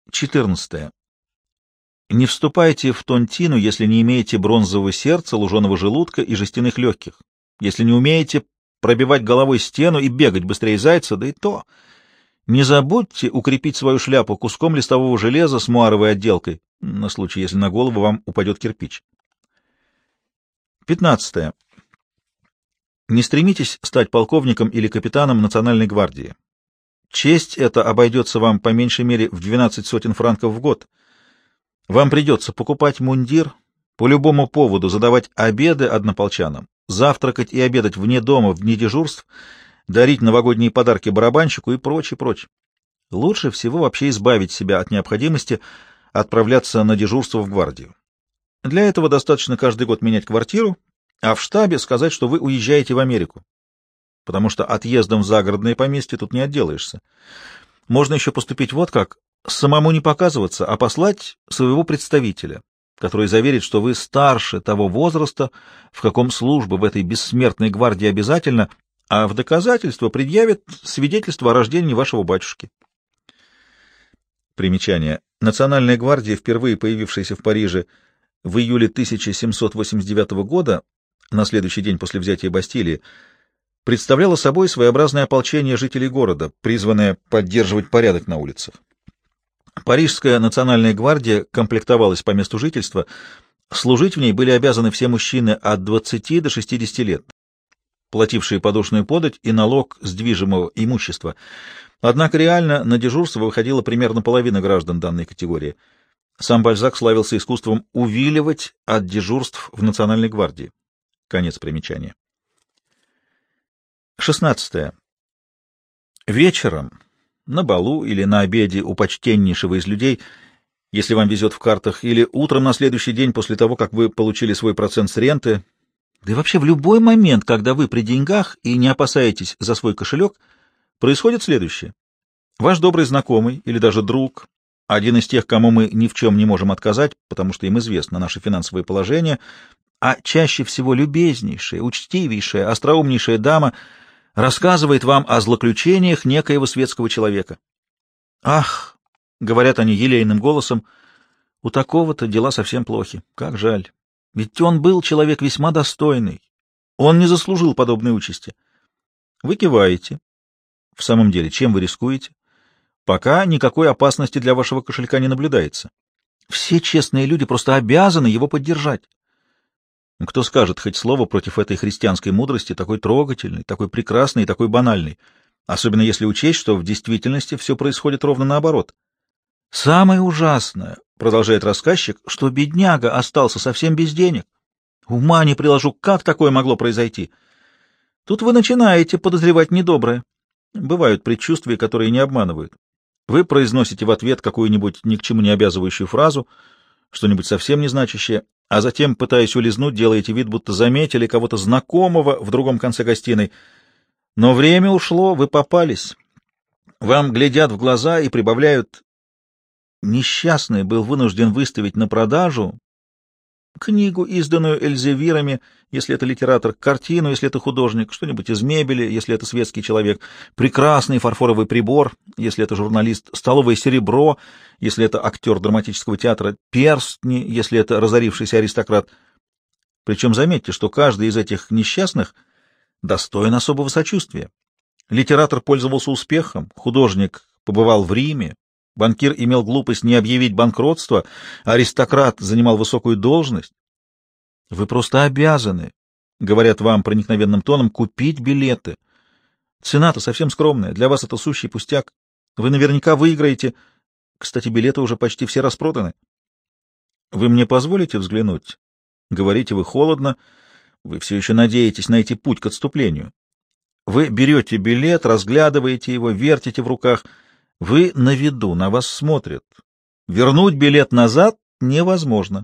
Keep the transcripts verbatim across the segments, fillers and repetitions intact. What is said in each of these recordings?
четырнадцатое. Не вступайте в тонтину, если не имеете бронзового сердца, луженого желудка и жестяных легких, если не умеете пробивать головой стену и бегать быстрее зайца, да и то. Не забудьте укрепить свою шляпу куском листового железа с муаровой отделкой, на случай, если на голову вам упадет кирпич. пятнадцатое. Не стремитесь стать полковником или капитаном Национальной гвардии. Честь эта обойдется вам по меньшей мере в двенадцать сотен франков в год. Вам придется покупать мундир, по любому поводу задавать обеды однополчанам, завтракать и обедать вне дома в дни дежурств, дарить новогодние подарки барабанщику и прочее, прочее. Лучше всего вообще избавить себя от необходимости отправляться на дежурство в гвардию. Для этого достаточно каждый год менять квартиру, а в штабе сказать, что вы уезжаете в Америку, потому что отъездом в загородное поместье тут не отделаешься. Можно еще поступить вот как: самому не показываться, а послать своего представителя, который заверит, что вы старше того возраста, в каком служба в этой бессмертной гвардии обязательно, а в доказательство предъявит свидетельство о рождении вашего батюшки. Примечание. Национальная гвардия, впервые появившаяся в Париже в июле тысяча семьсот восемьдесят девятого года, на следующий день после взятия Бастилии, представляла собой своеобразное ополчение жителей города, призванное поддерживать порядок на улицах. Парижская национальная гвардия комплектовалась по месту жительства, служить в ней были обязаны все мужчины от двадцати до шестидесяти лет, платившие подушную подать и налог с движимого имущества. Однако реально на дежурство выходила примерно половина граждан данной категории. Сам Бальзак славился искусством увиливать от дежурств в Национальной гвардии. Конец примечания. шестнадцатое. Вечером, на балу или на обеде у почтеннейшего из людей, если вам везет в картах, или утром на следующий день после того, как вы получили свой процент с ренты, да и вообще в любой момент, когда вы при деньгах и не опасаетесь за свой кошелек, происходит следующее. Ваш добрый знакомый или даже друг, один из тех, кому мы ни в чем не можем отказать, потому что им известно наше финансовое положение, а чаще всего любезнейшая, учтивейшая, остроумнейшая дама рассказывает вам о злоключениях некоего светского человека. «Ах!» — говорят они елейным голосом, — «у такого-то дела совсем плохи. Как жаль. Ведь он был человек весьма достойный. Он не заслужил подобной участи». Вы киваете. В самом деле, чем вы рискуете? Пока никакой опасности для вашего кошелька не наблюдается. Все честные люди просто обязаны его поддержать. Кто скажет хоть слово против этой христианской мудрости, такой трогательной, такой прекрасной и такой банальной, особенно если учесть, что в действительности все происходит ровно наоборот. Самое ужасное, продолжает рассказчик, что бедняга остался совсем без денег. Ума не приложу, как такое могло произойти. Тут вы начинаете подозревать недоброе. Бывают предчувствия, которые не обманывают. Вы произносите в ответ какую-нибудь ни к чему не обязывающую фразу, что-нибудь совсем не значащее, а затем, пытаясь улизнуть, делаете вид, будто заметили кого-то знакомого в другом конце гостиной. Но время ушло, вы попались. Вам глядят в глаза и прибавляют: несчастный был вынужден выставить на продажу книгу, изданную Эльзевирами, если это литератор, картину, если это художник, что-нибудь из мебели, если это светский человек, прекрасный фарфоровый прибор, если это журналист, столовое серебро, если это актер драматического театра, перстни, если это разорившийся аристократ. Причем заметьте, что каждый из этих несчастных достоин особого сочувствия. Литератор пользовался успехом, художник побывал в Риме, банкир имел глупость не объявить банкротство, аристократ занимал высокую должность. Вы просто обязаны, говорят вам проникновенным тоном, купить билеты. Цена-то совсем скромная, для вас это сущий пустяк. Вы наверняка выиграете. Кстати, билеты уже почти все распроданы. Вы мне позволите взглянуть? Говорите вы холодно, вы все еще надеетесь найти путь к отступлению. Вы берете билет, разглядываете его, вертите в руках. Вы на виду, на вас смотрят. Вернуть билет назад невозможно.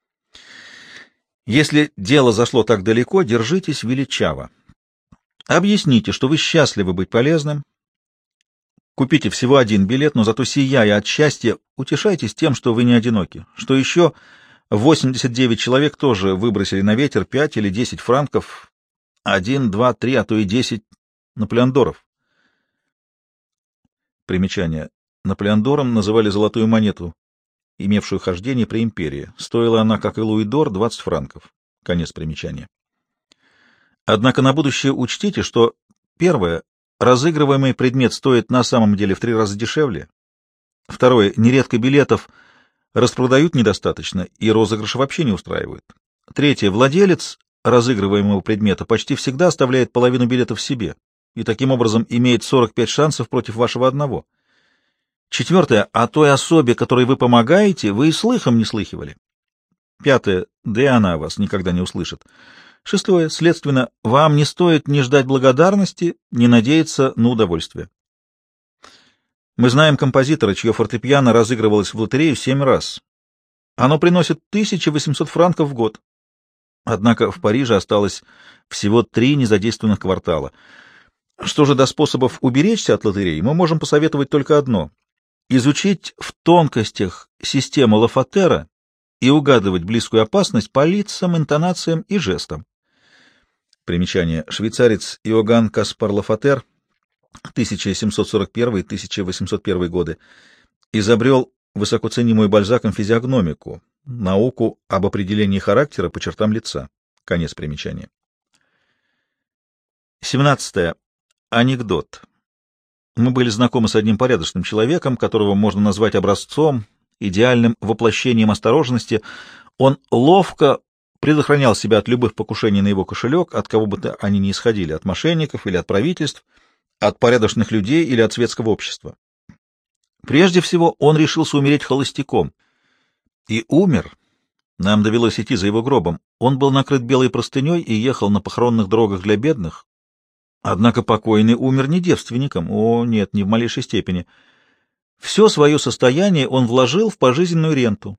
Если дело зашло так далеко, держитесь величаво. Объясните, что вы счастливы быть полезным. Купите всего один билет, но зато, сияя от счастья, утешайтесь тем, что вы не одиноки. Что еще восемьдесят девять человек тоже выбросили на ветер пять или десять франков, один, два, три, а то и десять наполеондоров. Примечание. Наполеондором называли золотую монету, имевшую хождение при империи. Стоила она, как и луидор, двадцать франков. Конец примечания. Однако на будущее учтите, что, первое, разыгрываемый предмет стоит на самом деле в три раза дешевле. Второе, нередко билетов распродают недостаточно, и розыгрыши вообще не устраивают. Третье, владелец разыгрываемого предмета почти всегда оставляет половину билетов себе, и таким образом имеет сорок пять шансов против вашего одного. Четвертое, о той особе, которой вы помогаете, вы и слыхом не слыхивали. Пятое, да и она вас никогда не услышит. Шестое, следственно, вам не стоит ни ждать благодарности, ни надеяться на удовольствие. Мы знаем композитора, чье фортепиано разыгрывалось в лотерею семь раз. Оно приносит тысячу восемьсот франков в год. Однако в Париже осталось всего три незадействованных квартала. Что же до способов уберечься от лотереи, мы можем посоветовать только одно — изучить в тонкостях систему Лафатера и угадывать близкую опасность по лицам, интонациям и жестам. Примечание. Швейцарец Иоганн Каспар Лафатер, тысяча семьсот сорок первый — тысяча восемьсот первый годы, изобрел высокоценимую Бальзаком физиогномику, науку об определении характера по чертам лица. Конец примечания. семнадцатое. Анекдот. Мы были знакомы с одним порядочным человеком, которого можно назвать образцом, идеальным воплощением осторожности. Он ловко предохранял себя от любых покушений на его кошелек, от кого бы то они ни исходили, от мошенников или от правительств, от порядочных людей или от светского общества. Прежде всего, он решился умереть холостяком. И умер. Нам довелось идти за его гробом. Он был накрыт белой простыней и ехал на похоронных дорогах для бедных. Однако покойный умер не девственником. О, нет, ни в малейшей степени. Все свое состояние он вложил в пожизненную ренту.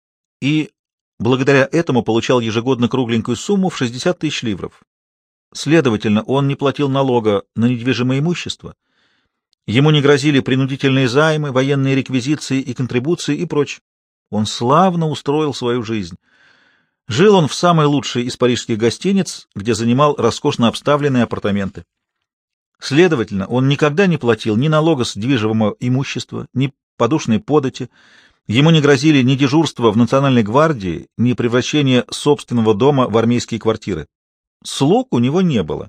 И благодаря этому получал ежегодно кругленькую сумму в шестьдесят тысяч ливров. Следовательно, он не платил налога на недвижимое имущество. Ему не грозили принудительные займы, военные реквизиции и контрибуции и прочее. Он славно устроил свою жизнь. Жил он в самой лучшей из парижских гостиниц, где занимал роскошно обставленные апартаменты. Следовательно, он никогда не платил ни налога с движимого имущества, ни подушной подати. Ему не грозили ни дежурства в Национальной гвардии, ни превращение собственного дома в армейские квартиры. Слуг у него не было.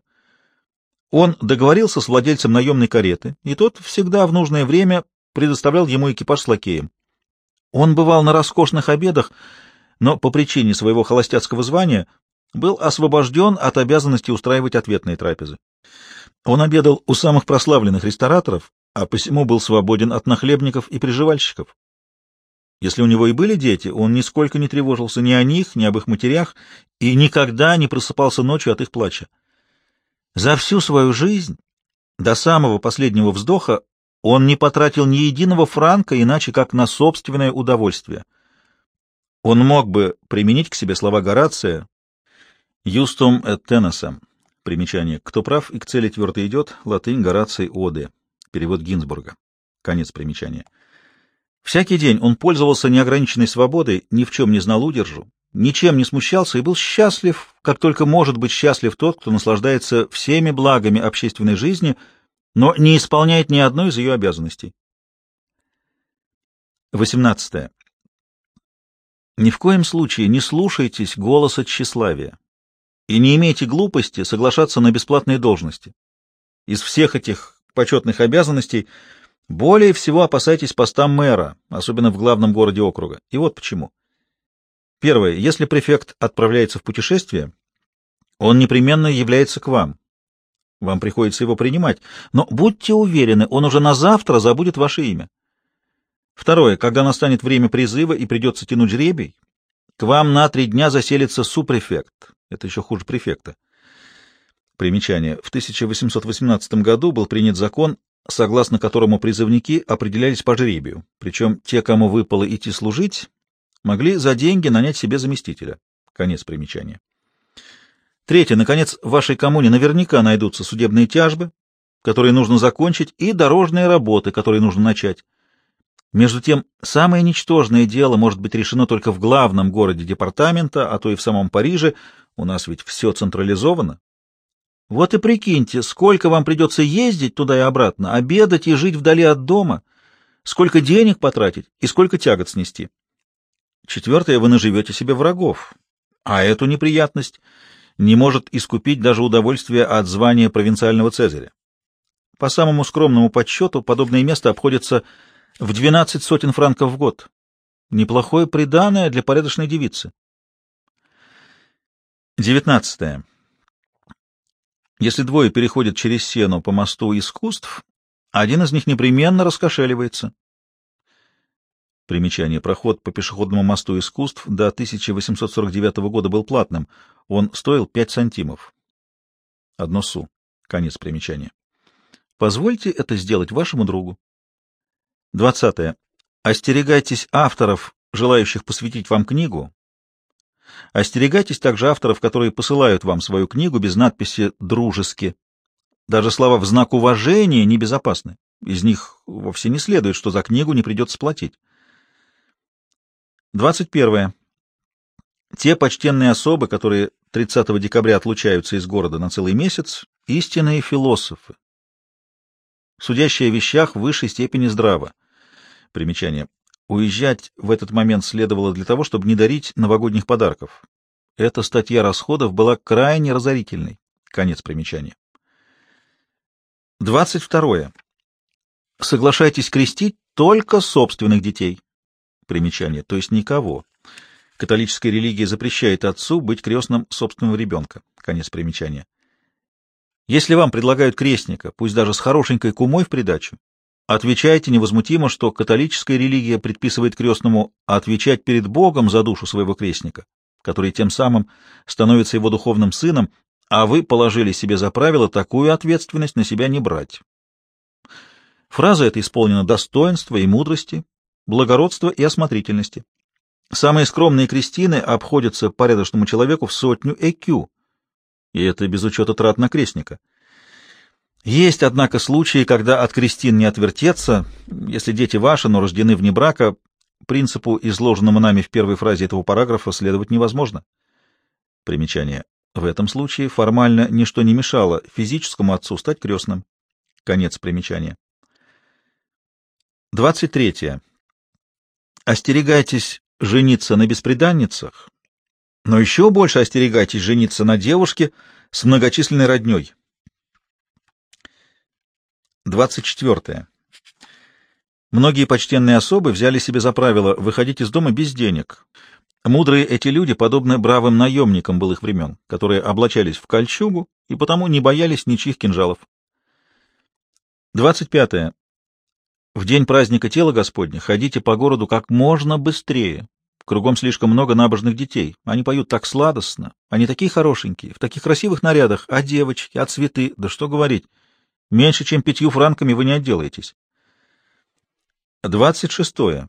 Он договорился с владельцем наемной кареты, и тот всегда в нужное время предоставлял ему экипаж с лакеем. Он бывал на роскошных обедах, но по причине своего холостяцкого звания был освобожден от обязанности устраивать ответные трапезы. Он обедал у самых прославленных рестораторов, а посему был свободен от нахлебников и приживальщиков. Если у него и были дети, он нисколько не тревожился ни о них, ни об их матерях и никогда не просыпался ночью от их плача. За всю свою жизнь, до самого последнего вздоха, он не потратил ни единого франка иначе, как на собственное удовольствие. Он мог бы применить к себе слова Горация «Justum et tenacem». Примечание. «Кто прав и к цели твердо идет» латынь Гораций Оды. Перевод Гинзбурга. Конец примечания. Всякий день он пользовался неограниченной свободой, ни в чем не знал удержу, ничем не смущался и был счастлив, как только может быть счастлив тот, кто наслаждается всеми благами общественной жизни, но не исполняет ни одной из ее обязанностей. восемнадцатое. Ни в коем случае не слушайтесь голоса тщеславия и не имейте глупости соглашаться на бесплатные должности. Из всех этих почетных обязанностей более всего опасайтесь поста мэра, особенно в главном городе округа. И вот почему. Первое. Если префект отправляется в путешествие, он непременно является к вам. Вам приходится его принимать, но будьте уверены, он уже на завтра забудет ваше имя. Второе. Когда настанет время призыва и придется тянуть жребий, к вам на три дня заселится супрефект. Это еще хуже префекта. Примечание. В тысяча восемьсот восемнадцатом году был принят закон, согласно которому призывники определялись по жребию, причем те, кому выпало идти служить, могли за деньги нанять себе заместителя. Конец примечания. Третье. Наконец, в вашей коммуне наверняка найдутся судебные тяжбы, которые нужно закончить, и дорожные работы, которые нужно начать. Между тем, самое ничтожное дело может быть решено только в главном городе департамента, а то и в самом Париже. У нас ведь все централизовано. Вот и прикиньте, сколько вам придется ездить туда и обратно, обедать и жить вдали от дома, сколько денег потратить и сколько тягот снести. Четвертое, вы наживете себе врагов, а эту неприятность не может искупить даже удовольствие от звания провинциального цезаря. По самому скромному подсчету, подобное место обходится в двенадцать сотен франков в год. Неплохое приданое для порядочной девицы. Девятнадцатое. Если двое переходят через сену по мосту искусств, один из них непременно раскошеливается. Примечание. Проход по пешеходному мосту искусств до тысяча восемьсот сорок девятого года был платным. Он стоил пять сантимов. Одно су. Конец примечания. Позвольте это сделать вашему другу. Двадцатое. Остерегайтесь авторов, желающих посвятить вам книгу. Остерегайтесь также авторов, которые посылают вам свою книгу без надписи «дружески». Даже слова в знак уважения небезопасны. Из них вовсе не следует, что за книгу не придется платить. Двадцать первое. Те почтенные особы, которые тридцатого декабря отлучаются из города на целый месяц, истинные философы, судящие о вещах в высшей степени здраво. Примечание. Уезжать в этот момент следовало для того, чтобы не дарить новогодних подарков. Эта статья расходов была крайне разорительной. Конец примечания. Двадцать второе. Соглашайтесь крестить только собственных детей. Примечание. То есть никого. Католическая религия запрещает отцу быть крестным собственного ребенка. Конец примечания. Если вам предлагают крестника, пусть даже с хорошенькой кумой в придачу, отвечайте невозмутимо, что католическая религия предписывает крестному отвечать перед Богом за душу своего крестника, который тем самым становится его духовным сыном, а вы положили себе за правило такую ответственность на себя не брать. Фраза эта исполнена достоинства и мудрости, благородства и осмотрительности. Самые скромные крестины обходятся порядочному человеку в сотню экю, и это без учета трат на крестника. Есть, однако, случаи, когда от крестин не отвертеться, если дети ваши, но рождены вне брака, принципу, изложенному нами в первой фразе этого параграфа, следовать невозможно. Примечание. В этом случае формально ничто не мешало физическому отцу стать крестным. Конец примечания. Двадцать третье. Остерегайтесь жениться на бесприданницах, но еще больше остерегайтесь жениться на девушке с многочисленной родней. Двадцать четвертое. Многие почтенные особы взяли себе за правило выходить из дома без денег. Мудрые эти люди подобны бравым наемникам былых времен, которые облачались в кольчугу и потому не боялись ничьих кинжалов. Двадцать пятое. В день праздника тела Господня ходите по городу как можно быстрее. Кругом слишком много набожных детей. Они поют так сладостно. Они такие хорошенькие, в таких красивых нарядах. А девочки, а цветы, да что говорить. Меньше, чем пятью франками вы не отделаетесь. Двадцать шестое.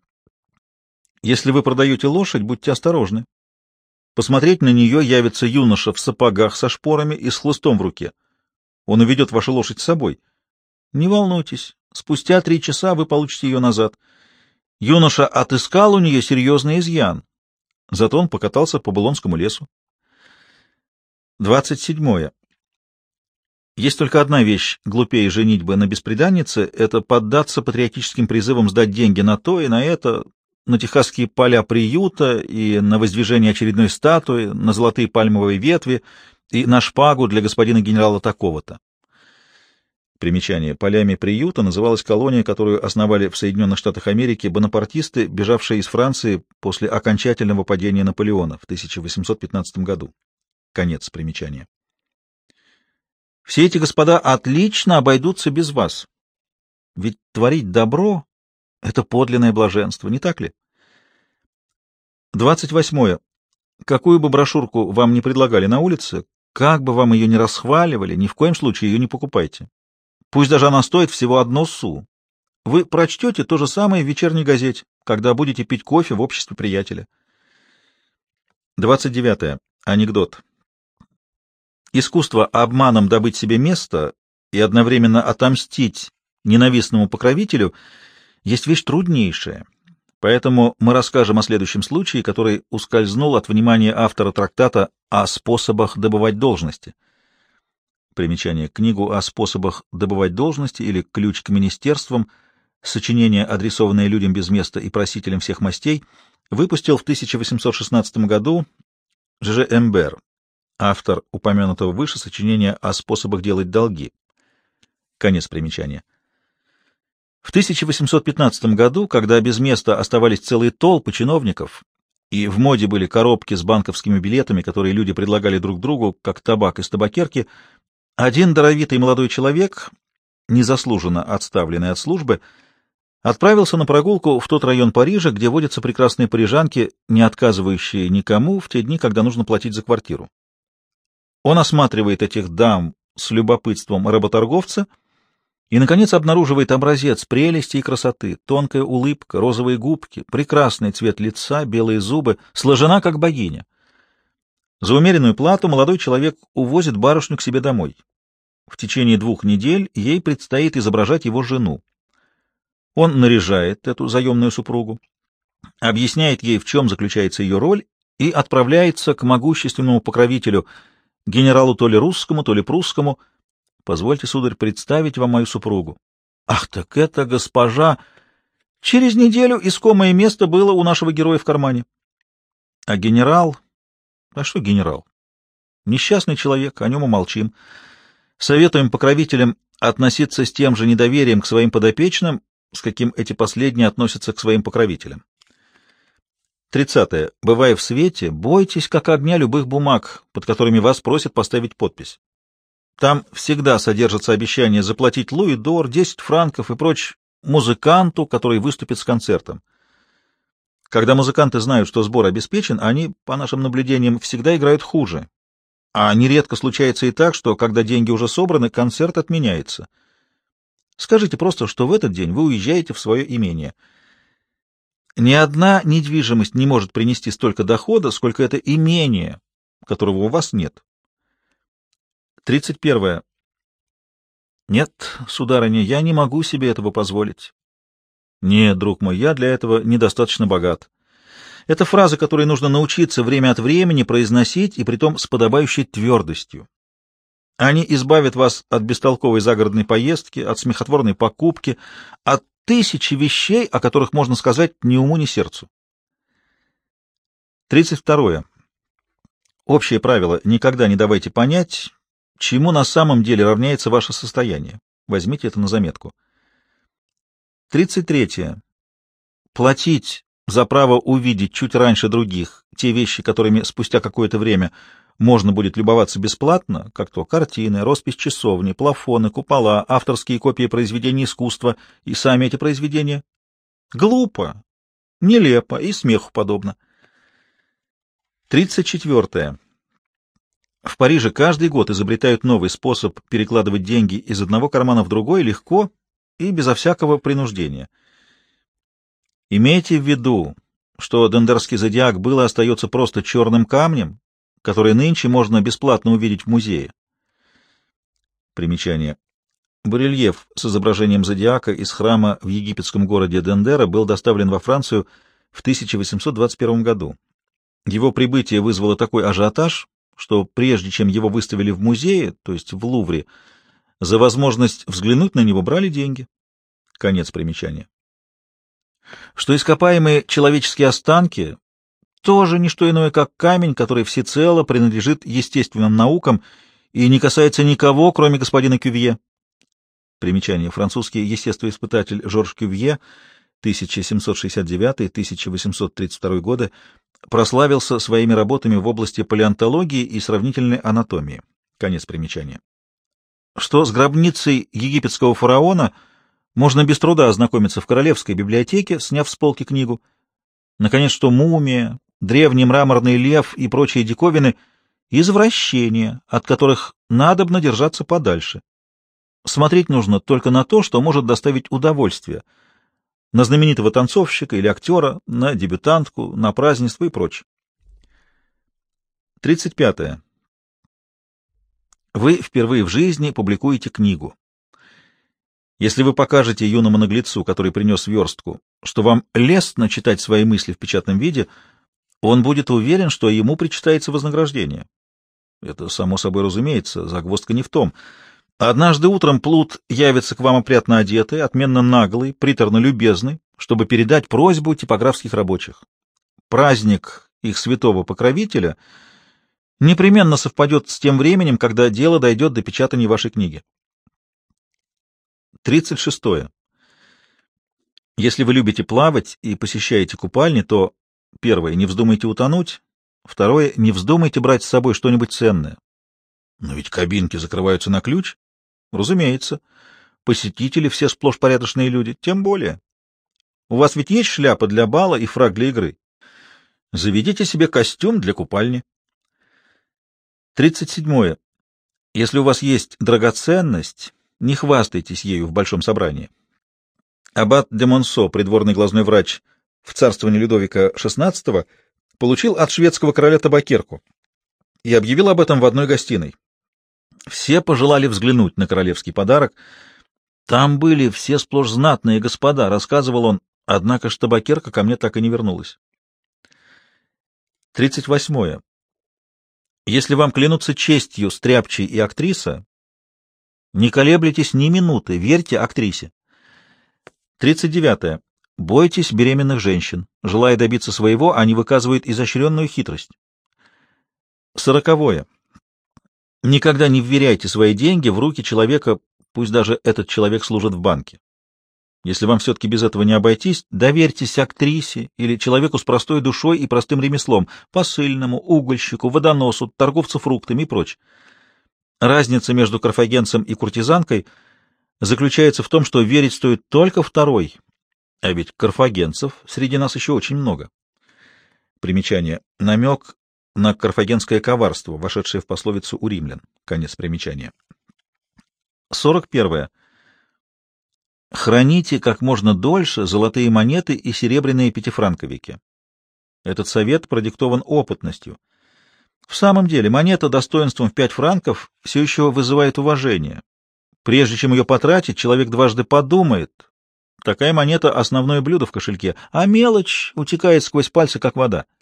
Если вы продаете лошадь, будьте осторожны. Посмотреть на нее явится юноша в сапогах со шпорами и с хлыстом в руке. Он уведет вашу лошадь с собой. Не волнуйтесь, спустя три часа вы получите ее назад. Юноша отыскал у нее серьезный изъян, зато он покатался по Булонскому лесу. Двадцать седьмое. Есть только одна вещь глупее женитьбы на бесприданнице — это поддаться патриотическим призывам сдать деньги на то и на это, на техасские поля приюта и на воздвижение очередной статуи, на золотые пальмовые ветви и на шпагу для господина генерала такого-то. Примечание. Полями приюта называлась колония, которую основали в Соединенных Штатах Америки бонапартисты, бежавшие из Франции после окончательного падения Наполеона в тысяча восемьсот пятнадцатом году. Конец примечания. Все эти господа отлично обойдутся без вас. Ведь творить добро — это подлинное блаженство, не так ли? Двадцать восьмое. Какую бы брошюрку вам ни предлагали на улице, как бы вам ее ни расхваливали, ни в коем случае ее не покупайте. Пусть даже она стоит всего одно су. Вы прочтете то же самое в вечерней газете, когда будете пить кофе в обществе приятеля. Двадцать девятое. Анекдот. Искусство обманом добыть себе место и одновременно отомстить ненавистному покровителю есть вещь труднейшая. Поэтому мы расскажем о следующем случае, который ускользнул от внимания автора трактата о способах добывать должности. Примечание. Книгу о способах добывать должности или «Ключ к министерствам» сочинение, адресованное людям без места и просителям всех мастей, выпустил в тысяча восемьсот шестнадцатом году Ж Ж Эмбер, автор упомянутого выше сочинения о способах делать долги. Конец примечания. В тысяча восемьсот пятнадцатом году, когда без места оставались целые толпы чиновников, и в моде были коробки с банковскими билетами, которые люди предлагали друг другу, как табак из табакерки, один даровитый молодой человек, незаслуженно отставленный от службы, отправился на прогулку в тот район Парижа, где водятся прекрасные парижанки, не отказывающие никому в те дни, когда нужно платить за квартиру. Он осматривает этих дам с любопытством работорговца и, наконец, обнаруживает образец прелести и красоты, тонкая улыбка, розовые губки, прекрасный цвет лица, белые зубы, сложена как богиня. За умеренную плату молодой человек увозит барышню к себе домой. В течение двух недель ей предстоит изображать его жену. Он наряжает эту заемную супругу, объясняет ей, в чем заключается ее роль, и отправляется к могущественному покровителю, генералу то ли русскому, то ли прусскому. Позвольте, сударь, представить вам мою супругу. Ах, так это госпожа! Через неделю искомое место было у нашего героя в кармане. А генерал... А что генерал? Несчастный человек, о нем умолчим. Советуем покровителям относиться с тем же недоверием к своим подопечным, с каким эти последние относятся к своим покровителям. Тридцатое. Бывая в свете, бойтесь как огня любых бумаг, под которыми вас просят поставить подпись. Там всегда содержится обещание заплатить луидор, десять франков и прочь музыканту, который выступит с концертом. Когда музыканты знают, что сбор обеспечен, они, по нашим наблюдениям, всегда играют хуже. А нередко случается и так, что, когда деньги уже собраны, концерт отменяется. Скажите просто, что в этот день вы уезжаете в свое имение. Ни одна недвижимость не может принести столько дохода, сколько это имение, которого у вас нет. Тридцать первое. Нет, сударыня, я не могу себе этого позволить. Нет, друг мой, я для этого недостаточно богат. Это фраза, которой нужно научиться время от времени произносить, и притом с подобающей твердостью. Они избавят вас от бестолковой загородной поездки, от смехотворной покупки, от тысячи вещей, о которых можно сказать ни уму, ни сердцу. Тридцать второе. Общее правило: никогда не давайте понять, чему на самом деле равняется ваше состояние. Возьмите это на заметку. Тридцать третье. Платить за право увидеть чуть раньше других те вещи, которыми спустя какое-то время можно будет любоваться бесплатно, как то картины, роспись часовни, плафоны, купола, авторские копии произведений искусства и сами эти произведения. Глупо, нелепо и смеху подобно. Тридцать четвертое. В Париже каждый год изобретают новый способ перекладывать деньги из одного кармана в другой легко и безо всякого принуждения. Имейте в виду, что Дендерский зодиак был и остается просто черным камнем, который нынче можно бесплатно увидеть в музее. Примечание. Барельеф с изображением зодиака из храма в египетском городе Дендера был доставлен во Францию в тысяча восемьсот двадцать первом году. Его прибытие вызвало такой ажиотаж, что прежде чем его выставили в музее, то есть в Лувре, за возможность взглянуть на него брали деньги. Конец примечания. Что ископаемые человеческие останки тоже не что иное, как камень, который всецело принадлежит естественным наукам и не касается никого, кроме господина Кювье. Примечание. Французский естествоиспытатель Жорж Кювье, тысяча семьсот шестьдесят девятый — тысяча восемьсот тридцать второй годы, прославился своими работами в области палеонтологии и сравнительной анатомии. Конец примечания. Что с гробницей египетского фараона можно без труда ознакомиться в Королевской библиотеке, сняв с полки книгу. Наконец, что мумия, древний мраморный лев и прочие диковины — извращения, от которых надобно держаться подальше. Смотреть нужно только на то, что может доставить удовольствие. На знаменитого танцовщика или актера, на дебютантку, на празднество и прочее. Тридцать пятое. Вы впервые в жизни публикуете книгу. Если вы покажете юному наглецу, который принес верстку, что вам лестно читать свои мысли в печатном виде, он будет уверен, что ему причитается вознаграждение. Это само собой разумеется, загвоздка не в том. Однажды утром Плут явится к вам опрятно одетый, отменно наглый, приторно любезный, чтобы передать просьбу типографских рабочих. Праздник их святого покровителя непременно совпадет с тем временем, когда дело дойдет до печатания вашей книги. тридцать шестое. Если вы любите плавать и посещаете купальни, то, первое, не вздумайте утонуть, второе, не вздумайте брать с собой что-нибудь ценное. Но ведь кабинки закрываются на ключ. Разумеется. Посетители все сплошь порядочные люди, тем более. У вас ведь есть шляпа для бала и фрак для игры. Заведите себе костюм для купальни. тридцать седьмое. Если у вас есть драгоценность, не хвастайтесь ею в большом собрании. Аббат де Монсо, придворный глазной врач в царствовании Людовика шестнадцатого, получил от шведского короля табакерку и объявил об этом в одной гостиной. Все пожелали взглянуть на королевский подарок. Там были все сплошь знатные господа, рассказывал он, однако ж табакерка ко мне так и не вернулась. тридцать восьмое. Если вам клянутся честью стряпчий и актриса, не колеблйтесь ни минуты, верьте актрисе. тридцать девятое. Бойтесь беременных женщин. Желая добиться своего, они выказывают изощренную хитрость. сороковое. Никогда не вверяйте свои деньги в руки человека, пусть даже этот человек служит в банке. Если вам все-таки без этого не обойтись, доверьтесь актрисе или человеку с простой душой и простым ремеслом, посыльному, угольщику, водоносу, торговцу фруктами и прочь. Разница между карфагенцем и куртизанкой заключается в том, что верить стоит только второй, а ведь карфагенцев среди нас еще очень много. Примечание. Намек на карфагенское коварство, вошедшее в пословицу у римлян. Конец примечания. сорок первое. Храните как можно дольше золотые монеты и серебряные пятифранковики. Этот совет продиктован опытностью. В самом деле, монета достоинством в пять франков все еще вызывает уважение. Прежде чем ее потратить, человек дважды подумает. Такая монета — основное блюдо в кошельке, а мелочь утекает сквозь пальцы, как вода.